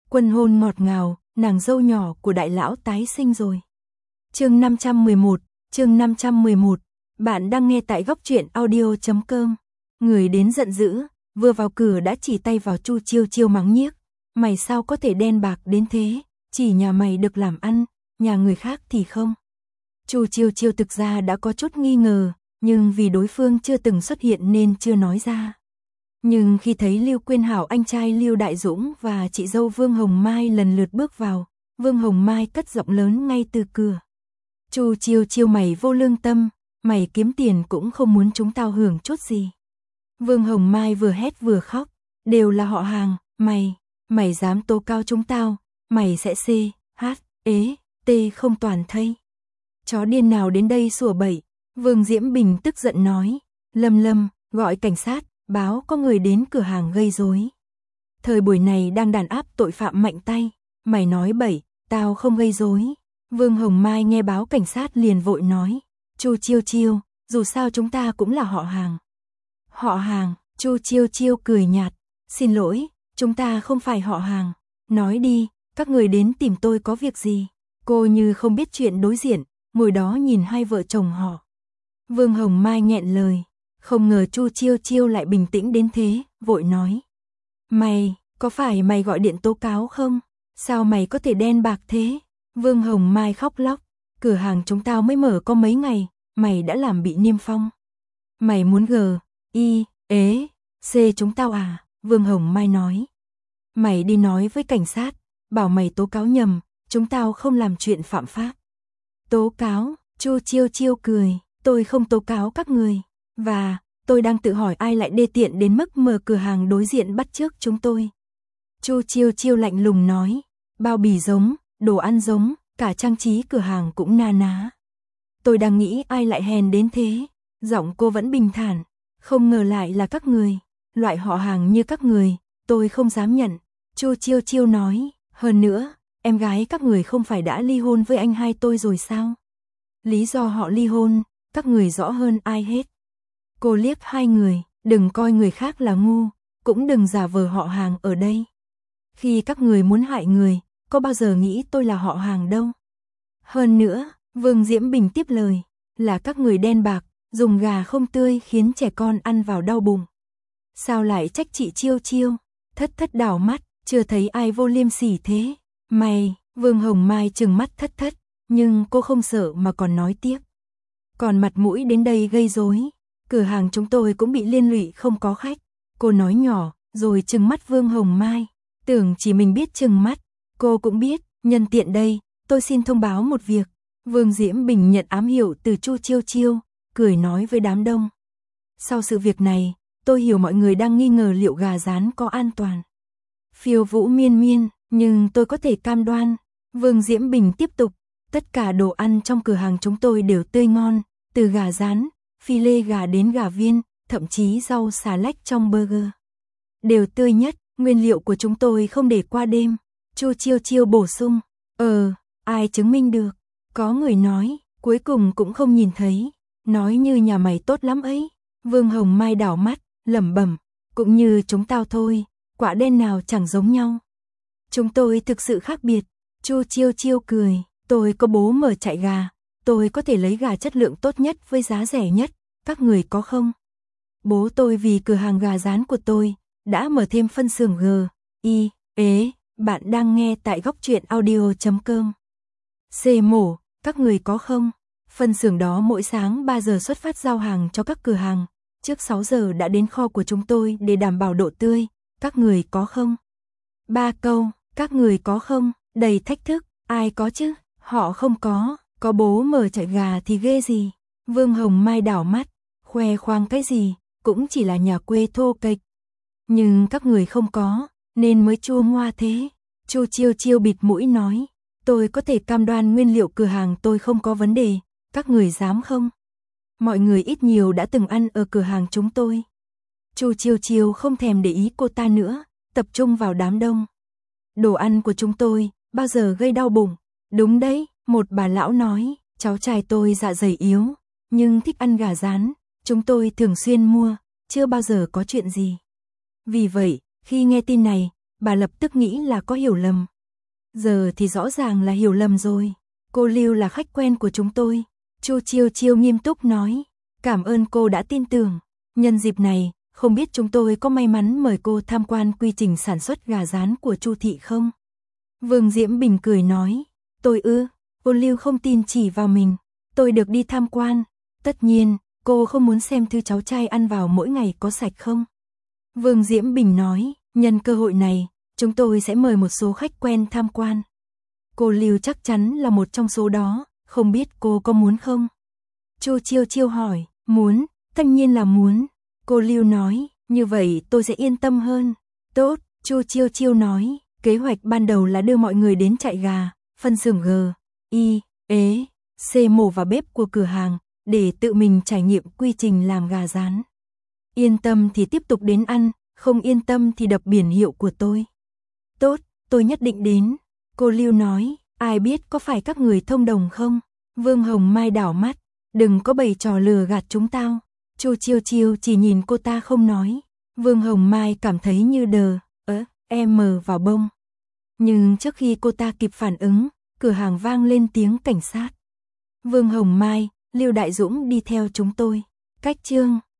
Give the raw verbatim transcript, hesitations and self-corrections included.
Quân hôn ngọt ngào, nàng dâu nhỏ của đại lão tái sinh rồi. Chương năm trăm mười một, chương năm trăm mười một. Bạn đang nghe tại góc truyện audio chấm com. Người đến giận dữ, vừa vào cửa đã chỉ tay vào Chu Chiêu Chiêu mắng nhiếc, mày sao có thể đen bạc đến thế, chỉ nhà mày được làm ăn, nhà người khác thì không. Chu Chiêu Chiêu thực ra đã có chút nghi ngờ, nhưng vì đối phương chưa từng xuất hiện nên chưa nói ra. Nhưng khi thấy Lưu Quyên Hảo anh trai Lưu Đại Dũng và chị dâu Vương Hồng Mai lần lượt bước vào, Vương Hồng Mai cất giọng lớn ngay từ cửa. Chu Chiêu Chiêu mày vô lương tâm, mày kiếm tiền cũng không muốn chúng tao hưởng chút gì. Vương Hồng Mai vừa hét vừa khóc, đều là họ hàng, mày, mày dám tố cáo chúng tao, mày sẽ C, H, ế, T không toàn thây. Chó điên nào đến đây sủa bậy, Vương Diễm Bình tức giận nói, Lâm Lâm, gọi cảnh sát, báo có người đến cửa hàng gây rối. Thời buổi này đang đàn áp tội phạm mạnh tay, mày nói bậy, tao không gây rối. Vương Hồng Mai nghe báo cảnh sát liền vội nói, Chu Chiêu Chiêu, dù sao chúng ta cũng là họ hàng. Họ hàng, Chu Chiêu Chiêu cười nhạt, xin lỗi, chúng ta không phải họ hàng. Nói đi, các người đến tìm tôi có việc gì? Cô như không biết chuyện đối diện, ngồi đó nhìn hai vợ chồng họ. Vương Hồng Mai nghẹn lời, không ngờ Chu Chiêu Chiêu lại bình tĩnh đến thế, vội nói. Mày, có phải mày gọi điện tố cáo không? Sao mày có thể đen bạc thế? Vương Hồng Mai khóc lóc, cửa hàng chúng tao mới mở có mấy ngày, mày đã làm bị niêm phong. Mày muốn G, I, ế, C chúng tao à? Vương Hồng Mai nói. Mày đi nói với cảnh sát, bảo mày tố cáo nhầm, chúng tao không làm chuyện phạm pháp. Tố cáo, Chu Chiêu Chiêu cười, tôi không tố cáo các người. Và, tôi đang tự hỏi ai lại đê tiện đến mức mở cửa hàng đối diện bắt chước chúng tôi. Chu Chiêu Chiêu lạnh lùng nói, bao bì giống, đồ ăn giống, cả trang trí cửa hàng cũng na ná. Tôi đang nghĩ ai lại hèn đến thế, giọng cô vẫn bình thản, không ngờ lại là các người, loại họ hàng như các người, tôi không dám nhận. Chu Chiêu Chiêu nói, hơn nữa, em gái các người không phải đã ly hôn với anh hai tôi rồi sao? Lý do họ ly hôn, các người rõ hơn ai hết. Cô liếc hai người, đừng coi người khác là ngu, cũng đừng giả vờ họ hàng ở đây. Khi các người muốn hại người, có bao giờ nghĩ tôi là họ hàng đâu. Hơn nữa, Vương Diễm Bình tiếp lời, là các người đen bạc, dùng gà không tươi khiến trẻ con ăn vào đau bụng. Sao lại trách chị Chiêu Chiêu? Thất Thất đảo mắt, chưa thấy ai vô liêm sỉ thế. Mày, Vương Hồng Mai trừng mắt Thất Thất, nhưng cô không sợ mà còn nói tiếp. Còn mặt mũi đến đây gây rối, cửa hàng chúng tôi cũng bị liên lụy không có khách. Cô nói nhỏ, rồi trừng mắt Vương Hồng Mai, tưởng chỉ mình biết trừng mắt, cô cũng biết, nhân tiện đây, tôi xin thông báo một việc. Vương Diễm Bình nhận ám hiệu từ Chu Chiêu Chiêu, cười nói với đám đông. Sau sự việc này, tôi hiểu mọi người đang nghi ngờ liệu gà rán có an toàn. Phiêu Vũ miên miên, nhưng tôi có thể cam đoan. Vương Diễm Bình tiếp tục, tất cả đồ ăn trong cửa hàng chúng tôi đều tươi ngon, từ gà rán, phi lê gà đến gà viên, thậm chí rau xà lách trong burger. Đều tươi nhất, nguyên liệu của chúng tôi không để qua đêm. Chu Chiêu Chiêu bổ sung, ờ, ai chứng minh được? Có người nói, cuối cùng cũng không nhìn thấy, nói như nhà mày tốt lắm ấy. Vương Hồng Mai đảo mắt, lẩm bẩm, cũng như chúng tao thôi, quả đen nào chẳng giống nhau. Chúng tôi thực sự khác biệt. Chu Chiêu Chiêu cười, tôi có bố mở trại gà, tôi có thể lấy gà chất lượng tốt nhất với giá rẻ nhất, các người có không? Bố tôi vì cửa hàng gà rán của tôi, đã mở thêm phân xưởng G, I, ế, bạn đang nghe tại góc truyện audio chấm com. C mổ, các người có không? Phân xưởng đó mỗi sáng ba giờ xuất phát giao hàng cho các cửa hàng, trước sáu giờ đã đến kho của chúng tôi để đảm bảo độ tươi, các người có không? Ba câu, các người có không? Đầy thách thức, ai có chứ? Họ không có, có bố mở trại gà thì ghê gì? Vương Hồng Mai đảo mắt, khoe khoang cái gì, cũng chỉ là nhà quê thô kệch. Nhưng các người không có, nên mới chua ngoa thế. Chu Chiêu Chiêu bịt mũi nói, tôi có thể cam đoan nguyên liệu cửa hàng tôi không có vấn đề, các người dám không? Mọi người ít nhiều đã từng ăn ở cửa hàng chúng tôi. Chu Chiêu Chiêu không thèm để ý cô ta nữa, tập trung vào đám đông. Đồ ăn của chúng tôi, bao giờ gây đau bụng? Đúng đấy, một bà lão nói, cháu trai tôi dạ dày yếu, nhưng thích ăn gà rán, chúng tôi thường xuyên mua, chưa bao giờ có chuyện gì. Vì vậy, khi nghe tin này, bà lập tức nghĩ là có hiểu lầm. Giờ thì rõ ràng là hiểu lầm rồi. Cô Lưu là khách quen của chúng tôi. Chu Chiêu Chiêu nghiêm túc nói. Cảm ơn cô đã tin tưởng. Nhân dịp này, không biết chúng tôi có may mắn mời cô tham quan quy trình sản xuất gà rán của Chu thị không? Vương Diễm Bình cười nói. Tôi ư? Cô Lưu không tin chỉ vào mình. Tôi được đi tham quan. Tất nhiên, cô không muốn xem thứ cháu trai ăn vào mỗi ngày có sạch không? Vương Diễm Bình nói. Nhân cơ hội này, chúng tôi sẽ mời một số khách quen tham quan. Cô Lưu chắc chắn là một trong số đó, không biết cô có muốn không? Chu Chiêu Chiêu hỏi. Muốn, tất nhiên là muốn. Cô Lưu nói. Như vậy tôi sẽ yên tâm hơn. Tốt, Chu Chiêu Chiêu nói. Kế hoạch ban đầu là đưa mọi người đến trại gà, phân xưởng G, I, ế, C mổ và bếp của cửa hàng, để tự mình trải nghiệm quy trình làm gà rán. Yên tâm thì tiếp tục đến ăn, không yên tâm thì đập biển hiệu của tôi. Tốt, tôi nhất định đến. Cô Lưu nói. Ai biết có phải các người thông đồng không? Vương Hồng Mai đảo mắt. Đừng có bày trò lừa gạt chúng tao. Chu Chiêu Chiêu chỉ nhìn cô ta không nói. Vương Hồng Mai cảm thấy như đờ, ớ, em vào bông. Nhưng trước khi cô ta kịp phản ứng, cửa hàng vang lên tiếng cảnh sát. Vương Hồng Mai, Lưu Đại Dũng đi theo chúng tôi. Cách chương